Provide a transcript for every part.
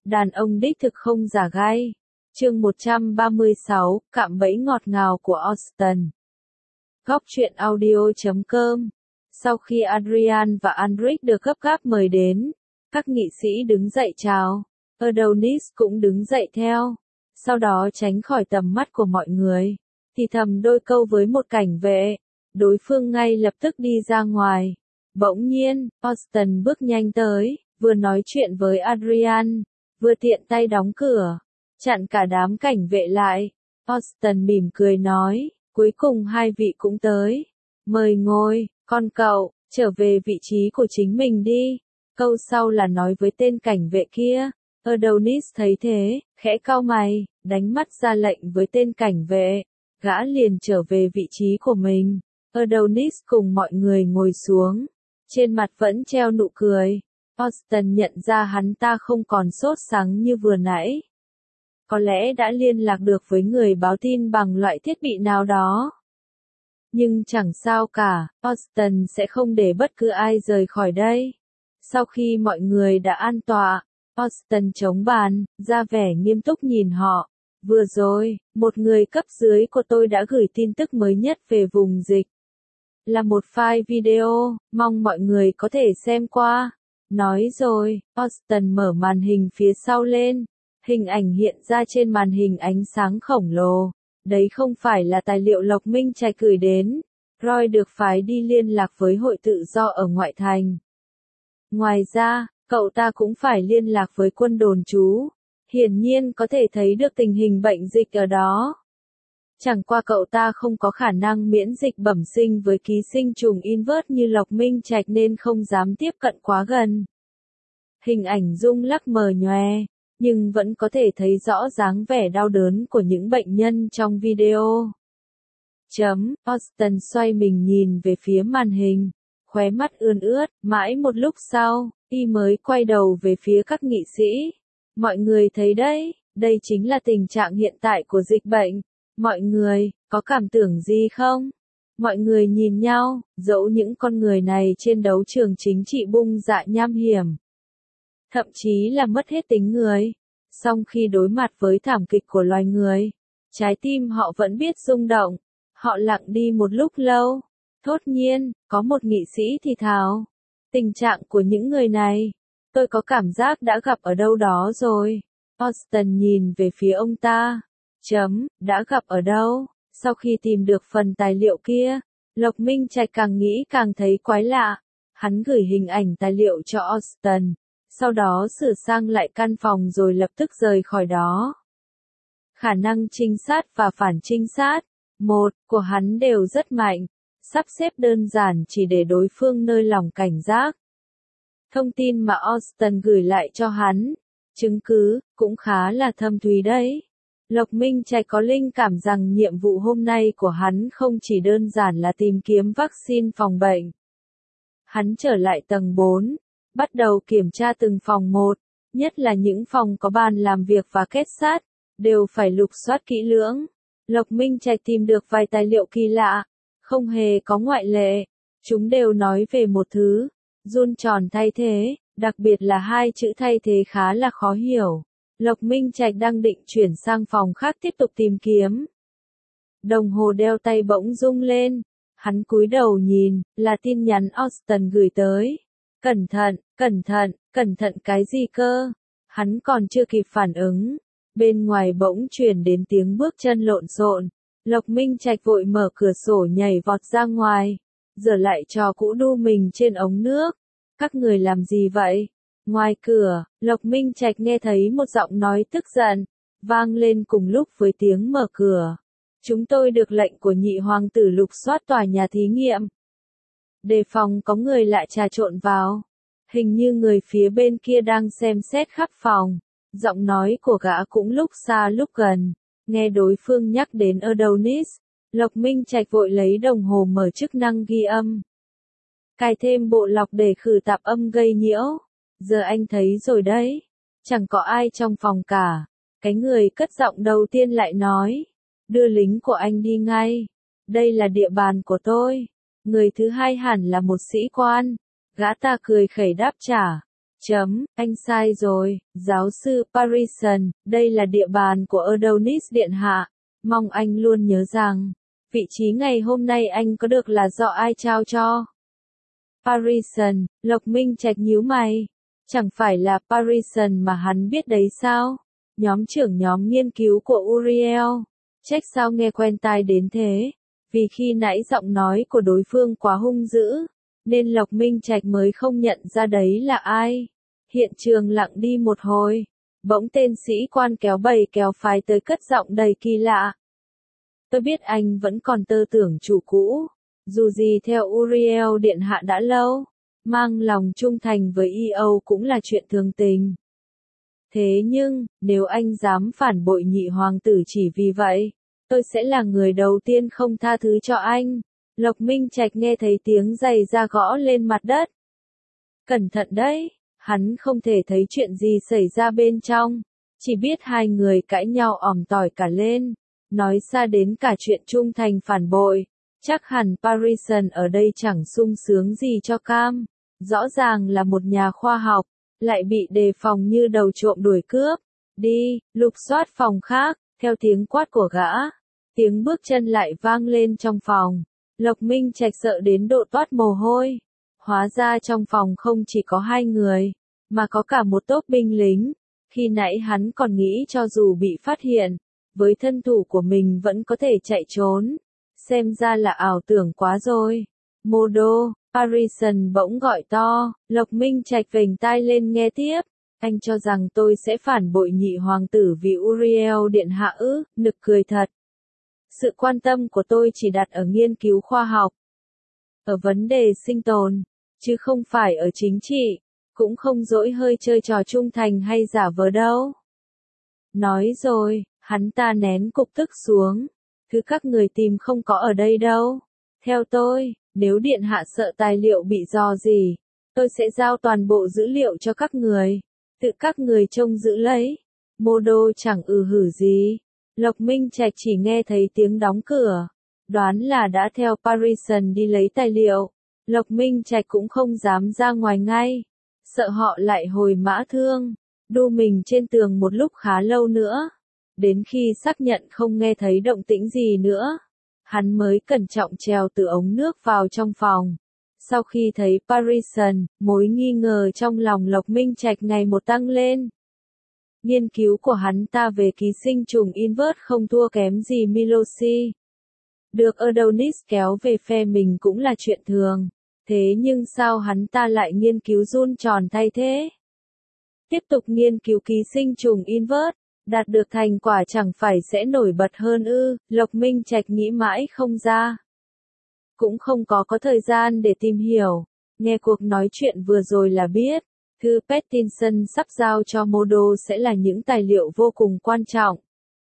Đàn ông đích thực không giả gai. Chương 136, cạm bẫy ngọt ngào của Austin. Góc truyện audio.com. Sau khi Adrian và Andric được gấp gáp mời đến, các nghị sĩ đứng dậy chào. Adonis cũng đứng dậy theo. Sau đó tránh khỏi tầm mắt của mọi người, thì thầm đôi câu với một cảnh vệ. Đối phương ngay lập tức đi ra ngoài. Bỗng nhiên, Austin bước nhanh tới, vừa nói chuyện với Adrian, vừa tiện tay đóng cửa, chặn cả đám cảnh vệ lại. Austin mỉm cười nói, cuối cùng hai vị cũng tới. Mời ngồi, con cậu, trở về vị trí của chính mình đi. Câu sau là nói với tên cảnh vệ kia. Adonis thấy thế, khẽ cau mày, đánh mắt ra lệnh với tên cảnh vệ. Gã liền trở về vị trí của mình. Adonis cùng mọi người ngồi xuống. Trên mặt vẫn treo nụ cười. Austin nhận ra hắn ta không còn sốt sắng như vừa nãy. Có lẽ đã liên lạc được với người báo tin bằng loại thiết bị nào đó. Nhưng chẳng sao cả, Austin sẽ không để bất cứ ai rời khỏi đây. Sau khi mọi người đã an tọa, Austin chống bàn, ra vẻ nghiêm túc nhìn họ. Vừa rồi, một người cấp dưới của tôi đã gửi tin tức mới nhất về vùng dịch. Là một file video, mong mọi người có thể xem qua. Nói rồi, Austin mở màn hình phía sau lên. Hình ảnh hiện ra trên màn hình ánh sáng khổng lồ. Đấy không phải là tài liệu Lộc Minh Trạch gửi đến. Roy được phái đi liên lạc với hội tự do ở ngoại thành. Ngoài ra, cậu ta cũng phải liên lạc với quân đồn trú. Hiển nhiên có thể thấy được tình hình bệnh dịch ở đó. Chẳng qua cậu ta không có khả năng miễn dịch bẩm sinh với ký sinh trùng invert như Lộc Minh Trạch nên không dám tiếp cận quá gần. Hình ảnh rung lắc mờ nhòe, nhưng vẫn có thể thấy rõ dáng vẻ đau đớn của những bệnh nhân trong video. Austin xoay mình nhìn về phía màn hình, khóe mắt ươn ướt, mãi một lúc sau, y mới quay đầu về phía các nghị sĩ. Mọi người thấy đấy, đây chính là tình trạng hiện tại của dịch bệnh. Mọi người, có cảm tưởng gì không? Mọi người nhìn nhau, dẫu những con người này trên đấu trường chính trị bung dạ nham hiểm. Thậm chí là mất hết tính người. Song khi đối mặt với thảm kịch của loài người, trái tim họ vẫn biết rung động. Họ lặng đi một lúc lâu. Thốt nhiên, có một nghị sĩ thì thào. Tình trạng của những người này, tôi có cảm giác đã gặp ở đâu đó rồi. Austin nhìn về phía ông ta. Đã gặp ở đâu? Sau khi tìm được phần tài liệu kia, Lộc Minh Trạch càng nghĩ càng thấy quái lạ. Hắn gửi hình ảnh tài liệu cho Austin, sau đó sửa sang lại căn phòng rồi lập tức rời khỏi đó. Khả năng trinh sát và phản trinh sát, của hắn đều rất mạnh, sắp xếp đơn giản chỉ để đối phương nơi lòng cảnh giác. Thông tin mà Austin gửi lại cho hắn, chứng cứ, cũng khá là thâm thúy đấy. Lộc Minh Trạch có linh cảm rằng nhiệm vụ hôm nay của hắn không chỉ đơn giản là tìm kiếm vaccine phòng bệnh. Hắn trở lại tầng 4, bắt đầu kiểm tra từng phòng một, nhất là những phòng có bàn làm việc và kết sắt, đều phải lục soát kỹ lưỡng. Lộc Minh Trạch tìm được vài tài liệu kỳ lạ, không hề có ngoại lệ. Chúng đều nói về một thứ, run tròn thay thế, đặc biệt là hai chữ thay thế khá là khó hiểu. Lộc Minh Trạch đang định chuyển sang phòng khác tiếp tục tìm kiếm. Đồng hồ đeo tay bỗng rung lên. Hắn cúi đầu nhìn, là tin nhắn Austin gửi tới. Cẩn thận, cẩn thận, cẩn thận cái gì cơ? Hắn còn chưa kịp phản ứng. Bên ngoài bỗng truyền đến tiếng bước chân lộn xộn. Lộc Minh Trạch vội mở cửa sổ nhảy vọt ra ngoài. Rửa lại trò cũ đu mình trên ống nước. Các người làm gì vậy? Ngoài cửa, Lộc Minh Trạch nghe thấy một giọng nói tức giận, vang lên cùng lúc với tiếng mở cửa. Chúng tôi được lệnh của nhị hoàng tử lục soát tòa nhà thí nghiệm. Đề phòng có người lạ trà trộn vào. Hình như người phía bên kia đang xem xét khắp phòng. Giọng nói của gã cũng lúc xa lúc gần. Nghe đối phương nhắc đến Adonis, Lộc Minh Trạch vội lấy đồng hồ mở chức năng ghi âm. Cài thêm bộ lọc để khử tạp âm gây nhiễu. Giờ anh thấy rồi đấy. Chẳng có ai trong phòng cả. Cái người cất giọng đầu tiên lại nói. Đưa lính của anh đi ngay. Đây là địa bàn của tôi. Người thứ hai hẳn là một sĩ quan. Gã ta cười khẩy đáp trả. Anh sai rồi, giáo sư Parison, đây là địa bàn của Adonis Điện Hạ. Mong anh luôn nhớ rằng, vị trí ngày hôm nay anh có được là do ai trao cho. Parison, Lộc Minh Trạch nhíu mày. Chẳng phải là Parison mà hắn biết đấy sao? Nhóm trưởng nhóm nghiên cứu của Uriel. Trách sao nghe quen tai đến thế? Vì khi nãy giọng nói của đối phương quá hung dữ, nên Lộc Minh Trạch mới không nhận ra đấy là ai. Hiện trường lặng đi một hồi, bỗng tên sĩ quan kéo bầy kéo phái tới cất giọng đầy kỳ lạ. Tôi biết anh vẫn còn tơ tưởng chủ cũ, dù gì theo Uriel Điện Hạ đã lâu, mang lòng trung thành với EO cũng là chuyện thường tình. Thế nhưng, nếu anh dám phản bội nhị hoàng tử chỉ vì vậy, tôi sẽ là người đầu tiên không tha thứ cho anh. Lộc Minh Trạch nghe thấy tiếng giày da gõ lên mặt đất. Cẩn thận đấy, hắn không thể thấy chuyện gì xảy ra bên trong, chỉ biết hai người cãi nhau ỏm tỏi cả lên, nói xa đến cả chuyện trung thành phản bội. Chắc hẳn Parison ở đây chẳng sung sướng gì cho cam, rõ ràng là một nhà khoa học, lại bị đề phòng như đầu trộm đuổi cướp. Đi, lục soát phòng khác, theo tiếng quát của gã. Tiếng bước chân lại vang lên trong phòng. Lộc Minh Trạch sợ đến độ toát mồ hôi. Hóa ra trong phòng không chỉ có hai người, mà có cả một tốp binh lính. Khi nãy hắn còn nghĩ cho dù bị phát hiện, với thân thủ của mình vẫn có thể chạy trốn. Xem ra là ảo tưởng quá rồi. Modo, Parison bỗng gọi to. Lộc Minh Trạch vểnh tai lên nghe tiếp. Anh cho rằng tôi sẽ phản bội nhị hoàng tử vì Uriel Điện Hạ ư? Nực cười thật. Sự quan tâm của tôi chỉ đặt ở nghiên cứu khoa học, ở vấn đề sinh tồn, chứ không phải ở chính trị, cũng không dỗi hơi chơi trò trung thành hay giả vờ đâu. Nói rồi, hắn ta nén cục tức xuống. Thứ các người tìm không có ở đây đâu. Theo tôi, nếu Điện Hạ sợ tài liệu bị rò rỉ, tôi sẽ giao toàn bộ dữ liệu cho các người. Tự các người trông giữ lấy. Modo chẳng hử gì. Lộc Minh Trạch chỉ nghe thấy tiếng đóng cửa. Đoán là đã theo Parison đi lấy tài liệu. Lộc Minh Trạch cũng không dám ra ngoài ngay. Sợ họ lại hồi mã thương. Đu mình trên tường một lúc khá lâu nữa. Đến khi xác nhận không nghe thấy động tĩnh gì nữa, hắn mới cẩn trọng trèo từ ống nước vào trong phòng. Sau khi thấy Parison, mối nghi ngờ trong lòng Lộc Minh Trạch ngày một tăng lên. Nghiên cứu của hắn ta về ký sinh trùng invert không thua kém gì Milosi. Được Adonis kéo về phe mình cũng là chuyện thường. Thế nhưng sao hắn ta lại nghiên cứu giun tròn thay thế? Tiếp tục nghiên cứu ký sinh trùng invert, đạt được thành quả chẳng phải sẽ nổi bật hơn ư? Lộc Minh Trạch nghĩ mãi không ra. Cũng không có thời gian để tìm hiểu. Nghe cuộc nói chuyện vừa rồi là biết, thư Pattinson sắp giao cho Modo sẽ là những tài liệu vô cùng quan trọng.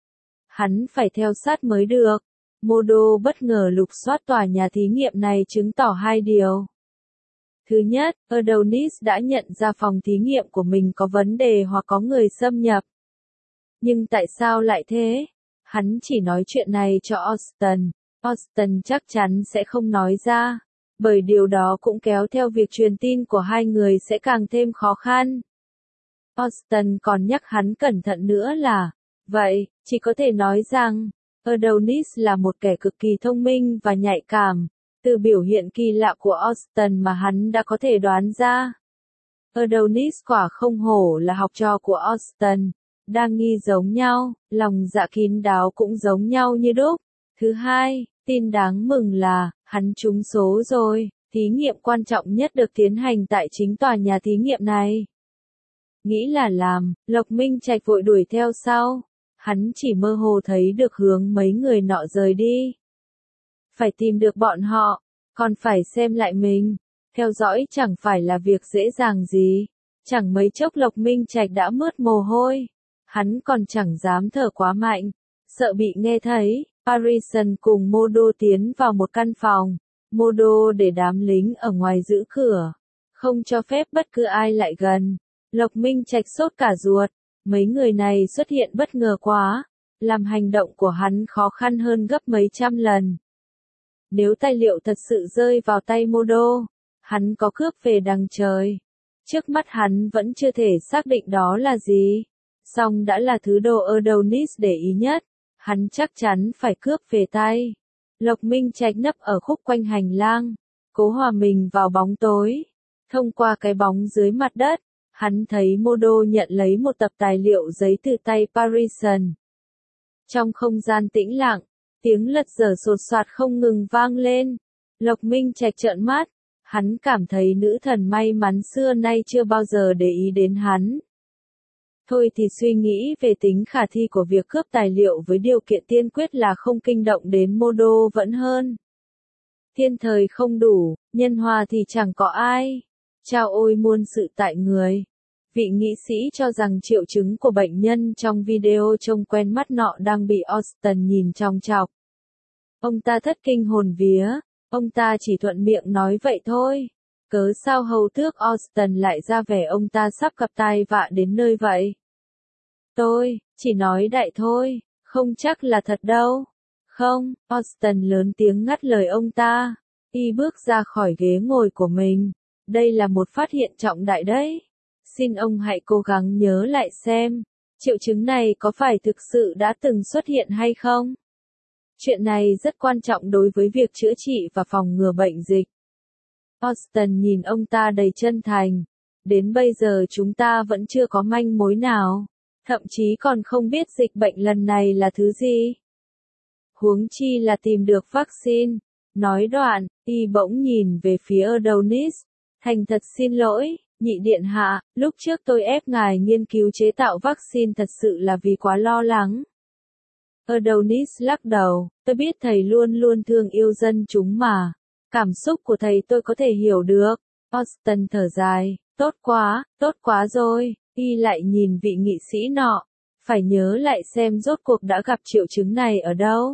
Hắn phải theo sát mới được. Modo bất ngờ lục soát tòa nhà thí nghiệm này chứng tỏ hai điều. Thứ nhất, Adonis đã nhận ra phòng thí nghiệm của mình có vấn đề hoặc có người xâm nhập. Nhưng tại sao lại thế? Hắn chỉ nói chuyện này cho Austin. Austin chắc chắn sẽ không nói ra, bởi điều đó cũng kéo theo việc truyền tin của hai người sẽ càng thêm khó khăn. Austin còn nhắc hắn cẩn thận nữa là, vậy, chỉ có thể nói rằng, Adonis là một kẻ cực kỳ thông minh và nhạy cảm, từ biểu hiện kỳ lạ của Austin mà hắn đã có thể đoán ra. Adonis quả không hổ là học trò của Austin, đang nghi giống nhau, lòng dạ kín đáo cũng giống nhau như đúc. Thứ hai, tin đáng mừng là, hắn trúng số rồi, thí nghiệm quan trọng nhất được tiến hành tại chính tòa nhà thí nghiệm này. Nghĩ là làm, Lộc Minh Trạch vội đuổi theo sau. Hắn chỉ mơ hồ thấy được hướng mấy người nọ rời đi. Phải tìm được bọn họ, còn phải xem lại mình. Theo dõi chẳng phải là việc dễ dàng gì. Chẳng mấy chốc Lộc Minh Trạch đã mướt mồ hôi. Hắn còn chẳng dám thở quá mạnh, sợ bị nghe thấy. Parison cùng Modo tiến vào một căn phòng. Modo để đám lính ở ngoài giữ cửa, không cho phép bất cứ ai lại gần. Lộc Minh Trạch sốt cả ruột. Mấy người này xuất hiện bất ngờ quá, làm hành động của hắn khó khăn hơn gấp mấy trăm lần. Nếu tài liệu thật sự rơi vào tay Modo, hắn có cướp về đằng trời. Trước mắt hắn vẫn chưa thể xác định đó là gì. Song đã là thứ đồ Adonis để ý nhất, hắn chắc chắn phải cướp về tay. Lộc Minh Trạch nấp ở khúc quanh hành lang, cố hòa mình vào bóng tối. Thông qua cái bóng dưới mặt đất, hắn thấy Modo nhận lấy một tập tài liệu giấy từ tay Parison. Trong không gian tĩnh lặng, tiếng lật dở sột soạt không ngừng vang lên. Lộc Minh Trạch trợn mắt, hắn cảm thấy nữ thần may mắn xưa nay chưa bao giờ để ý đến hắn. Thôi thì suy nghĩ về tính khả thi của việc cướp tài liệu với điều kiện tiên quyết là không kinh động đến Modo vẫn hơn. Thiên thời không đủ, nhân hòa thì chẳng có ai. Chao ôi muôn sự tại người. Vị nghị sĩ cho rằng triệu chứng của bệnh nhân trong video trông quen mắt nọ đang bị Austin nhìn chòng chọc. Ông ta thất kinh hồn vía, ông ta chỉ thuận miệng nói vậy thôi. Cớ sao hầu tước Austin lại ra vẻ ông ta sắp gặp tai vạ đến nơi vậy? Tôi, chỉ nói đại thôi, không chắc là thật đâu. Không, Austin lớn tiếng ngắt lời ông ta. Y bước ra khỏi ghế ngồi của mình. Đây là một phát hiện trọng đại đấy. Xin ông hãy cố gắng nhớ lại xem, triệu chứng này có phải thực sự đã từng xuất hiện hay không? Chuyện này rất quan trọng đối với việc chữa trị và phòng ngừa bệnh dịch. Austin nhìn ông ta đầy chân thành. Đến bây giờ chúng ta vẫn chưa có manh mối nào, thậm chí còn không biết dịch bệnh lần này là thứ gì. Huống chi là tìm được vaccine. Nói đoạn, y bỗng nhìn về phía Adonis. Thành thật xin lỗi, nhị điện hạ, lúc trước tôi ép ngài nghiên cứu chế tạo vaccine thật sự là vì quá lo lắng. Adonis lắc đầu, tôi biết thầy luôn luôn thương yêu dân chúng mà. Cảm xúc của thầy tôi có thể hiểu được. Austin thở dài, tốt quá rồi. Y lại nhìn vị nghị sĩ nọ. Phải nhớ lại xem rốt cuộc đã gặp triệu chứng này ở đâu.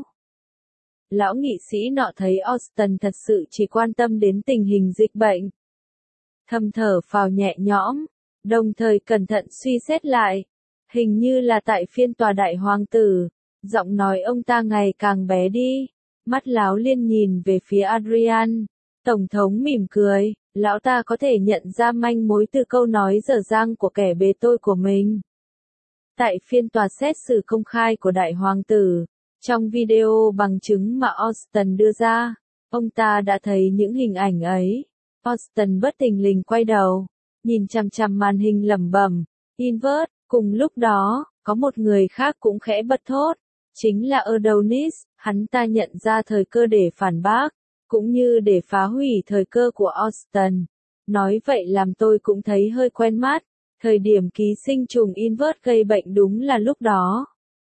Lão nghị sĩ nọ thấy Austin thật sự chỉ quan tâm đến tình hình dịch bệnh. Thầm thở phào nhẹ nhõm, đồng thời cẩn thận suy xét lại. Hình như là tại phiên tòa đại hoàng tử, giọng nói ông ta ngày càng bé đi, mắt láo liên nhìn về phía Adrian. Tổng thống mỉm cười, lão ta có thể nhận ra manh mối từ câu nói dở dang của kẻ bề tôi của mình. Tại phiên tòa xét xử công khai của đại hoàng tử, trong video bằng chứng mà Austin đưa ra, ông ta đã thấy những hình ảnh ấy. Austin bất thình lình quay đầu, nhìn chằm chằm màn hình lẩm bẩm, invert. Cùng lúc đó, có một người khác cũng khẽ bật thốt, chính là Adonis. Hắn ta nhận ra thời cơ để phản bác, cũng như để phá hủy thời cơ của Austin. Nói vậy làm tôi cũng thấy hơi quen mắt, thời điểm ký sinh trùng invert gây bệnh đúng là lúc đó.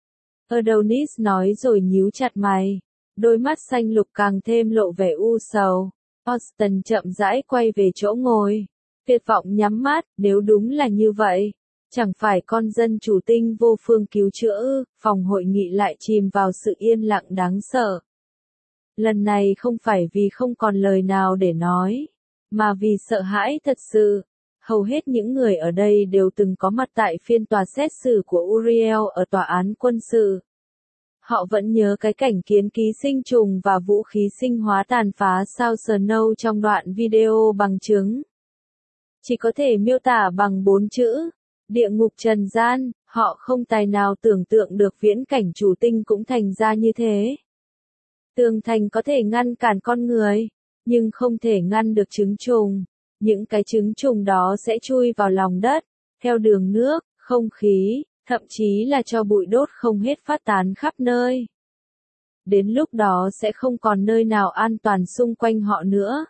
Adonis nói rồi nhíu chặt mày, đôi mắt xanh lục càng thêm lộ vẻ u sầu. Austin chậm rãi quay về chỗ ngồi, tuyệt vọng nhắm mắt. Nếu đúng là như vậy, chẳng phải con dân chủ tinh vô phương cứu chữa ư? Phòng hội nghị lại chìm vào sự yên lặng đáng sợ. Lần này không phải vì không còn lời nào để nói, mà vì sợ hãi thật sự. Hầu hết những người ở đây đều từng có mặt tại phiên tòa xét xử của Uriel ở tòa án quân sự. Họ vẫn nhớ cái cảnh kiến ký sinh trùng và vũ khí sinh hóa tàn phá sao Snow trong đoạn video bằng chứng. Chỉ có thể miêu tả bằng 4 chữ, địa ngục trần gian. Họ không tài nào tưởng tượng được viễn cảnh chủ tinh cũng thành ra như thế. Tường thành có thể ngăn cản con người, nhưng không thể ngăn được trứng trùng. Những cái trứng trùng đó sẽ chui vào lòng đất, theo đường nước, không khí, thậm chí là cho bụi đốt không hết phát tán khắp nơi. Đến lúc đó sẽ không còn nơi nào an toàn xung quanh họ nữa.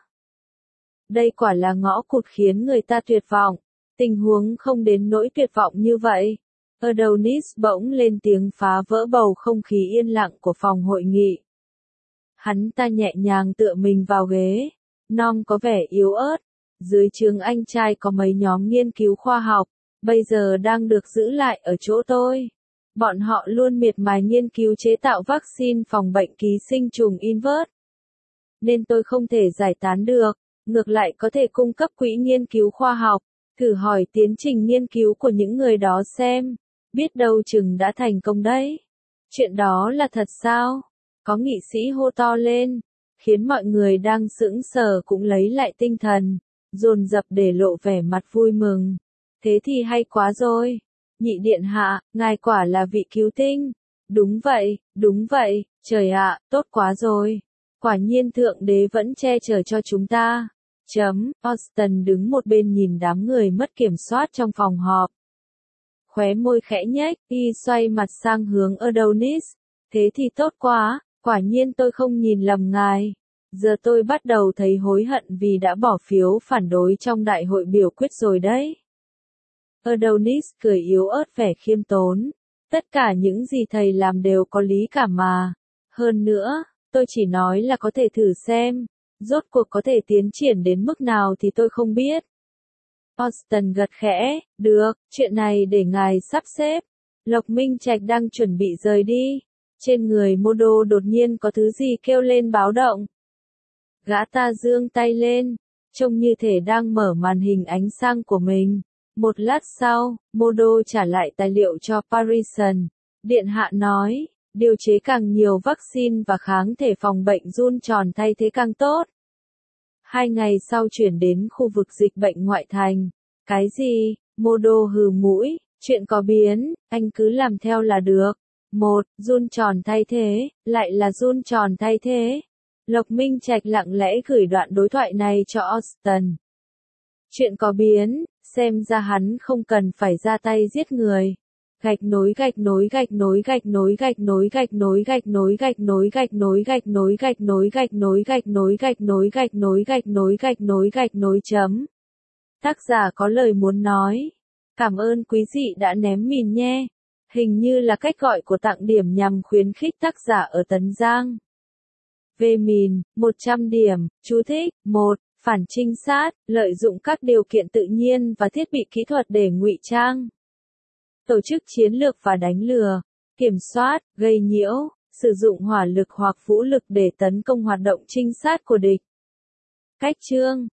Đây quả là ngõ cụt khiến người ta tuyệt vọng. Tình huống không đến nỗi tuyệt vọng như vậy. Adonis bỗng lên tiếng phá vỡ bầu không khí yên lặng của phòng hội nghị. Hắn ta nhẹ nhàng tựa mình vào ghế, Nom có vẻ yếu ớt. Dưới trướng anh trai có mấy nhóm nghiên cứu khoa học, bây giờ đang được giữ lại ở chỗ tôi. Bọn họ luôn miệt mài nghiên cứu chế tạo vaccine phòng bệnh ký sinh trùng invert. Nên tôi không thể giải tán được, ngược lại có thể cung cấp quỹ nghiên cứu khoa học, thử hỏi tiến trình nghiên cứu của những người đó xem, biết đâu chừng đã thành công đấy. Chuyện đó là thật sao? Có nghị sĩ hô to lên, khiến mọi người đang sững sờ cũng lấy lại tinh thần. dồn dập để lộ vẻ mặt vui mừng. Thế thì hay quá rồi. Nhị điện hạ, ngài quả là vị cứu tinh. Đúng vậy, trời ạ, tốt quá rồi. Quả nhiên thượng đế vẫn che chở cho chúng ta. Austen đứng một bên nhìn đám người mất kiểm soát trong phòng họp. Khóe môi khẽ nhếch, y xoay mặt sang hướng Adonis. Thế thì tốt quá, quả nhiên tôi không nhìn lầm ngài. Giờ tôi bắt đầu thấy hối hận vì đã bỏ phiếu phản đối trong đại hội biểu quyết rồi đấy. Adonis cười yếu ớt vẻ khiêm tốn. Tất cả những gì thầy làm đều có lý cả mà. Hơn nữa, tôi chỉ nói là có thể thử xem. Rốt cuộc có thể tiến triển đến mức nào thì tôi không biết. Austen gật khẽ, được, chuyện này để ngài sắp xếp. Lộc Minh Trạch đang chuẩn bị rời đi. Trên người Modo đột nhiên có thứ gì kêu lên báo động. Gã ta giương tay lên, trông như thể đang mở màn hình ánh sang của mình. Một lát sau, Modo trả lại tài liệu cho Parison. Điện hạ nói, điều chế càng nhiều vaccine và kháng thể phòng bệnh giun tròn thay thế càng tốt. 2 ngày sau chuyển đến khu vực dịch bệnh ngoại thành. Cái gì? Modo hừ mũi, chuyện có biến, anh cứ làm theo là được. Giun tròn thay thế, lại là giun tròn thay thế. Lộc Minh Trạch lặng lẽ gửi đoạn đối thoại này cho Austen. Chuyện có biến, xem ra hắn không cần phải ra tay giết người. Gạch nối gạch nối gạch nối gạch nối gạch nối gạch nối gạch nối gạch nối gạch nối gạch nối gạch nối gạch nối gạch nối gạch nối gạch nối gạch nối gạch nối gạch nối chấm. Tác giả có lời muốn nói. Cảm ơn quý vị đã ném mìn nhé. Hình như là cách gọi của tặng điểm nhằm khuyến khích tác giả ở Tấn Giang. Về mìn, 100 điểm, chú thích, 1. Phản trinh sát, lợi dụng các điều kiện tự nhiên và thiết bị kỹ thuật để ngụy trang. Tổ chức chiến lược và đánh lừa, kiểm soát, gây nhiễu, sử dụng hỏa lực hoặc vũ lực để tấn công hoạt động trinh sát của địch. Cách chương